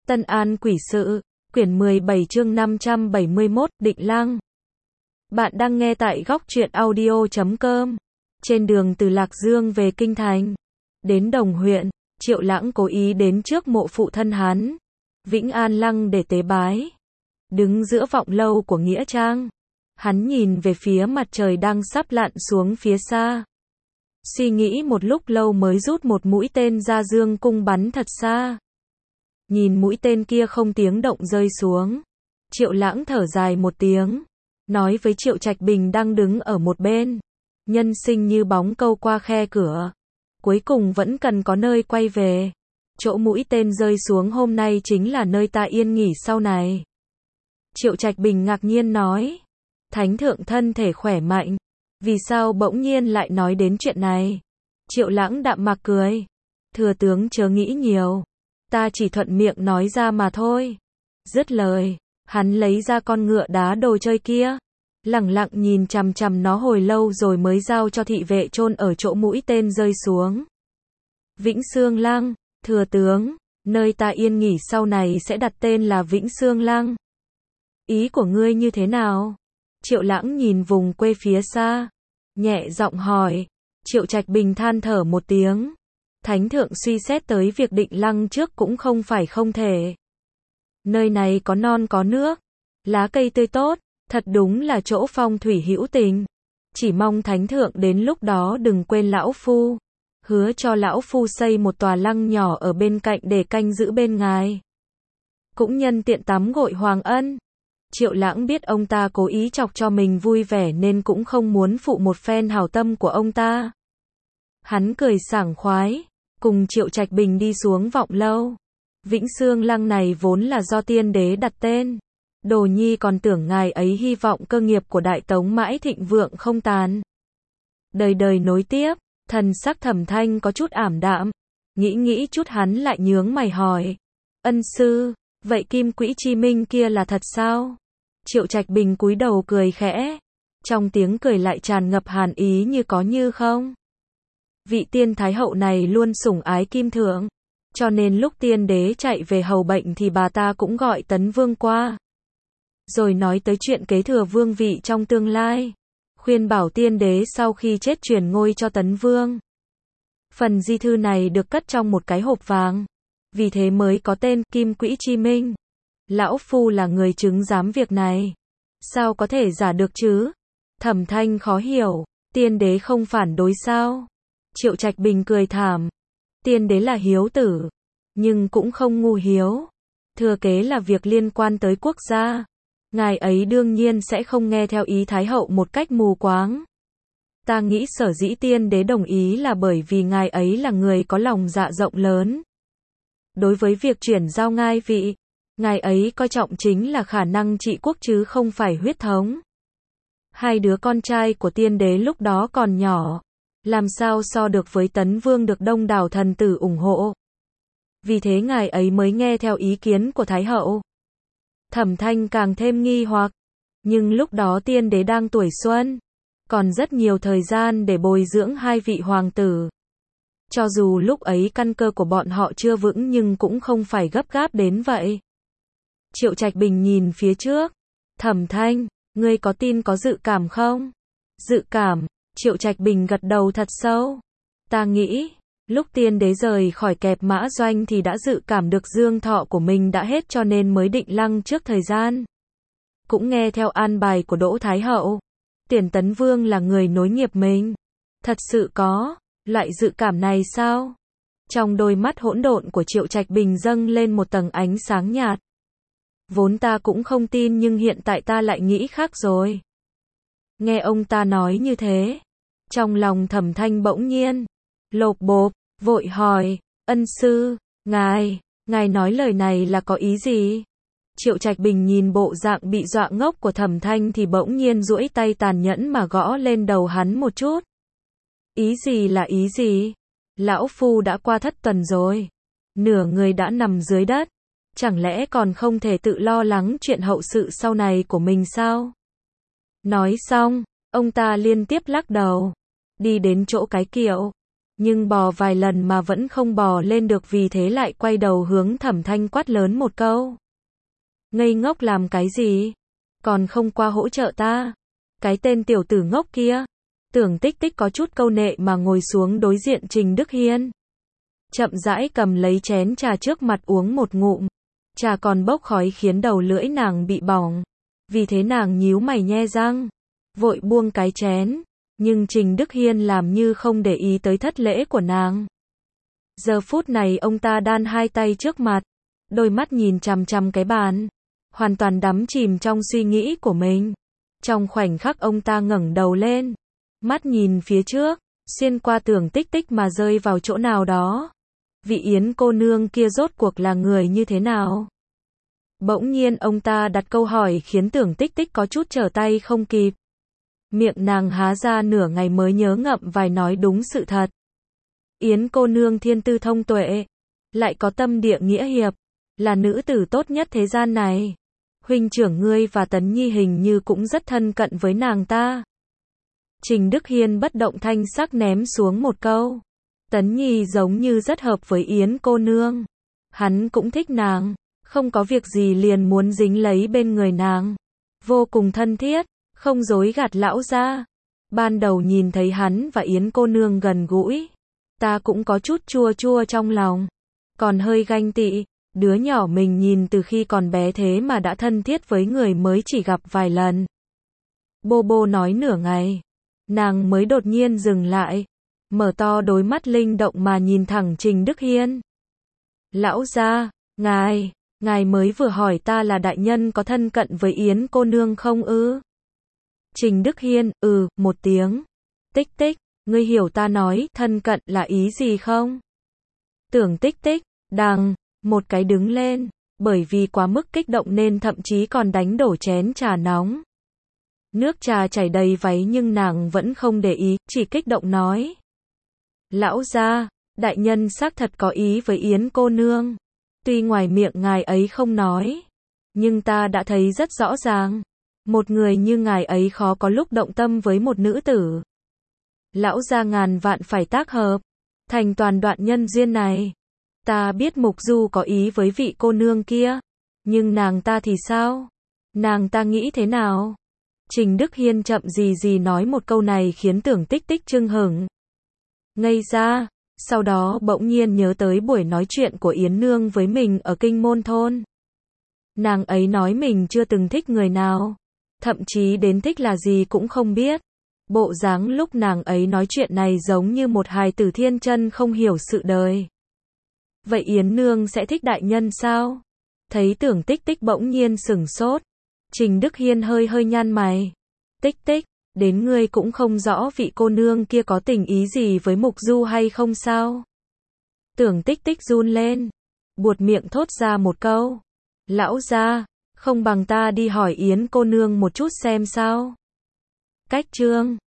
Tân An Quỷ Sự, quyển 17 chương 571, Định Lăng. Bạn đang nghe tại góc truyện audio.com. Trên đường từ Lạc Dương về Kinh Thành, đến Đồng huyện, Triệu Lãng cố ý đến trước mộ phụ thân hắn, Vĩnh An Lăng để tế bái. Đứng giữa vọng lâu của Nghĩa Trang, hắn nhìn về phía mặt trời đang sắp lặn xuống phía xa. Suy nghĩ một lúc lâu mới rút một mũi tên ra dương cung bắn thật xa. Nhìn mũi tên kia không tiếng động rơi xuống, Triệu Lãng thở dài một tiếng, nói với Triệu Trạch Bình đang đứng ở một bên, nhân sinh như bóng câu qua khe cửa, cuối cùng vẫn cần có nơi quay về. Chỗ mũi tên rơi xuống hôm nay chính là nơi ta yên nghỉ sau này. Triệu Trạch Bình ngạc nhiên nói, Thánh thượng thân thể khỏe mạnh, vì sao bỗng nhiên lại nói đến chuyện này? Triệu Lãng đạm mạc cười, thừa tướng chớ nghĩ nhiều, ta chỉ thuận miệng nói ra mà thôi. Dứt lời, hắn lấy ra con ngựa đá đồ chơi kia, lẳng lặng nhìn chằm chằm nó hồi lâu rồi mới giao cho thị vệ chôn ở chỗ mũi tên rơi xuống. Vĩnh Xương Lăng, thừa tướng, nơi ta yên nghỉ sau này sẽ đặt tên là Vĩnh Xương Lăng. Ý của ngươi như thế nào? Triệu Lãng nhìn vùng quê phía xa, nhẹ giọng hỏi. Triệu Trạch Bình than thở một tiếng. Thánh thượng suy xét tới việc Định Lăng trước cũng không phải không thể. Nơi này có non có nước, lá cây tươi tốt, thật đúng là chỗ phong thủy hữu tình. Chỉ mong Thánh thượng đến lúc đó đừng quên lão phu, hứa cho lão phu xây một tòa lăng nhỏ ở bên cạnh để canh giữ bên ngài. Cũng nhân tiện tắm gội hoàng ân. Triệu Lãng biết ông ta cố ý chọc cho mình vui vẻ nên cũng không muốn phụ một phen hảo tâm của ông ta. Hắn cười sảng khoái, cùng Triệu Trạch Bình đi xuống vọng lâu. Vĩnh Xương Lăng này vốn là do tiên đế đặt tên. Đồ nhi còn tưởng ngài ấy hy vọng cơ nghiệp của Đại Tống mãi thịnh vượng không tàn, đời đời nối tiếp. Thần sắc Thẩm Thanh có chút ảm đạm, nghĩ chút hắn lại nhướng mày hỏi, ân sư, vậy Kim Quỹ Chi Minh kia là thật sao? Triệu Trạch Bình cúi đầu cười khẽ, trong tiếng cười lại tràn ngập hàn ý như có như không. Vị tiên thái hậu này luôn sủng ái Kim Thượng, cho nên lúc tiên đế chạy về hầu bệnh thì bà ta cũng gọi Tấn Vương qua, rồi nói tới chuyện kế thừa vương vị trong tương lai, khuyên bảo tiên đế sau khi chết truyền ngôi cho Tấn Vương. Phần di thư này được cất trong một cái hộp vàng, vì thế mới có tên Kim Quỹ Chi Minh. Lão phu là người chứng giám việc này, sao có thể giả được chứ? Thẩm Thanh khó hiểu, tiên đế không phản đối sao? Triệu Trạch Bình cười thảm, tiên đế là hiếu tử, nhưng cũng không ngu hiếu. Thừa kế là việc liên quan tới quốc gia, ngài ấy đương nhiên sẽ không nghe theo ý Thái hậu một cách mù quáng. Ta nghĩ sở dĩ tiên đế đồng ý là bởi vì ngài ấy là người có lòng dạ rộng lớn. Đối với việc chuyển giao ngai vị, ngài ấy coi trọng chính là khả năng trị quốc chứ không phải huyết thống. Hai đứa con trai của tiên đế lúc đó còn nhỏ, làm sao so được với Tấn Vương được đông đảo thần tử ủng hộ. Vì thế ngài ấy mới nghe theo ý kiến của Thái hậu. Thẩm Thanh càng thêm nghi hoặc, nhưng lúc đó tiên đế đang tuổi xuân, còn rất nhiều thời gian để bồi dưỡng hai vị hoàng tử. Cho dù lúc ấy căn cơ của bọn họ chưa vững nhưng cũng không phải gấp gáp đến vậy. Triệu Trạch Bình nhìn phía trước, Thẩm Thanh, ngươi có tin có dự cảm không? Dự cảm? Triệu Trạch Bình gật đầu thật sâu. Ta nghĩ, lúc tiên đế rời khỏi kẹp mã doanh thì đã dự cảm được dương thọ của mình đã hết cho nên mới định lăng trước thời gian. Cũng nghe theo an bài của Đỗ Thái hậu, Tiền Tấn Vương là người nối nghiệp mình. Thật sự có loại dự cảm này sao? Trong đôi mắt hỗn độn của Triệu Trạch Bình dâng lên một tầng ánh sáng nhạt. Vốn ta cũng không tin nhưng hiện tại ta lại nghĩ khác rồi. Nghe ông ta nói như thế, trong lòng Thẩm Thanh bỗng nhiên lộp bộp, vội hỏi, ân sư, ngài nói lời này là có ý gì? Triệu Trạch Bình nhìn bộ dạng bị dọa ngốc của Thẩm Thanh thì bỗng nhiên duỗi tay tàn nhẫn mà gõ lên đầu hắn một chút. Ý gì là ý gì? Lão phu đã qua thất tuần rồi, nửa người đã nằm dưới đất, chẳng lẽ còn không thể tự lo lắng chuyện hậu sự sau này của mình sao? Nói xong, ông ta liên tiếp lắc đầu, đi đến chỗ cái kiệu, Nhưng bò vài lần mà vẫn không bò lên được, vì thế lại quay đầu hướng Thẩm Thanh quát lớn một câu. Ngây ngốc làm cái gì? Còn không qua hỗ trợ ta? Cái tên tiểu tử ngốc kia. Tưởng Tích Tích có chút câu nệ mà ngồi xuống đối diện Trình Đức Hiên. Chậm rãi cầm lấy chén trà trước mặt uống một ngụm. Trà còn bốc khói khiến đầu lưỡi nàng bị bỏng. Vì thế nàng nhíu mày nhe răng, vội buông cái chén. Nhưng Trình Đức Hiên làm như không để ý tới thất lễ của nàng. Giờ phút này ông ta đan hai tay trước mặt, đôi mắt nhìn chằm chằm cái bàn, hoàn toàn đắm chìm trong suy nghĩ của mình. Trong khoảnh khắc ông ta ngẩng đầu lên, mắt nhìn phía trước, xuyên qua Tưởng Tích Tích mà rơi vào chỗ nào đó. Vị Yến cô nương kia rốt cuộc là người như thế nào? Bỗng nhiên ông ta đặt câu hỏi khiến Tưởng Tích Tích có chút trở tay không kịp. Miệng nàng há ra nửa ngày mới nhớ ngậm vài nói đúng sự thật. Yến cô nương thiên tư thông tuệ, lại có tâm địa nghĩa hiệp, là nữ tử tốt nhất thế gian này. Huynh trưởng ngươi và Tấn Nhi hình như cũng rất thân cận với nàng ta. Trình Đức Hiên bất động thanh sắc ném xuống một câu. Tấn Nhi giống như rất hợp với Yến cô nương. Hắn cũng thích nàng, không có việc gì liền muốn dính lấy bên người nàng. Vô cùng thân thiết, không dối gạt lão gia. Ban đầu nhìn thấy hắn và Yến cô nương gần gũi, ta cũng có chút chua chua trong lòng. Còn hơi ganh tị, đứa nhỏ mình nhìn từ khi còn bé thế mà đã thân thiết với người mới chỉ gặp vài lần. Bô bô nói nửa ngày, nàng mới đột nhiên dừng lại, mở to đôi mắt linh động mà nhìn thẳng Trình Đức Hiên. Lão gia, ngài mới vừa hỏi ta là đại nhân có thân cận với Yến cô nương không ư? Trình Đức Hiên, một tiếng. Tích Tích, ngươi hiểu ta nói thân cận là ý gì không? Tưởng Tích Tích, một cái đứng lên, bởi vì quá mức kích động nên thậm chí còn đánh đổ chén trà nóng. Nước trà chảy đầy váy nhưng nàng vẫn không để ý, chỉ kích động nói. Lão gia, đại nhân xác thật có ý với Yến cô nương. Tuy ngoài miệng ngài ấy không nói, nhưng ta đã thấy rất rõ ràng. Một người như ngài ấy khó có lúc động tâm với một nữ tử. Lão gia ngàn vạn phải tác hợp, thành toàn đoạn nhân duyên này. Ta biết Mục Du có ý với vị cô nương kia, nhưng nàng ta thì sao? Nàng ta nghĩ thế nào? Trình Đức Hiên chậm gì nói một câu này khiến Tưởng Tích Tích chưng hửng. Ngây ra, sau đó bỗng nhiên nhớ tới buổi nói chuyện của Yến Nương với mình ở Kinh Môn Thôn. Nàng ấy nói mình chưa từng thích người nào, thậm chí đến thích là gì cũng không biết. Bộ dáng lúc nàng ấy nói chuyện này giống như một hài tử thiên chân không hiểu sự đời. Vậy Yến Nương sẽ thích đại nhân sao? Thấy Tưởng Tích Tích bỗng nhiên sửng sốt, Trình Đức Hiên hơi nhăn mày. Tích Tích, đến ngươi cũng không rõ vị cô nương kia có tình ý gì với Mục Du hay không sao? Tưởng Tích Tích run lên, buột miệng thốt ra một câu. Lão gia, không bằng ta đi hỏi Yến cô nương một chút xem sao? Cách chương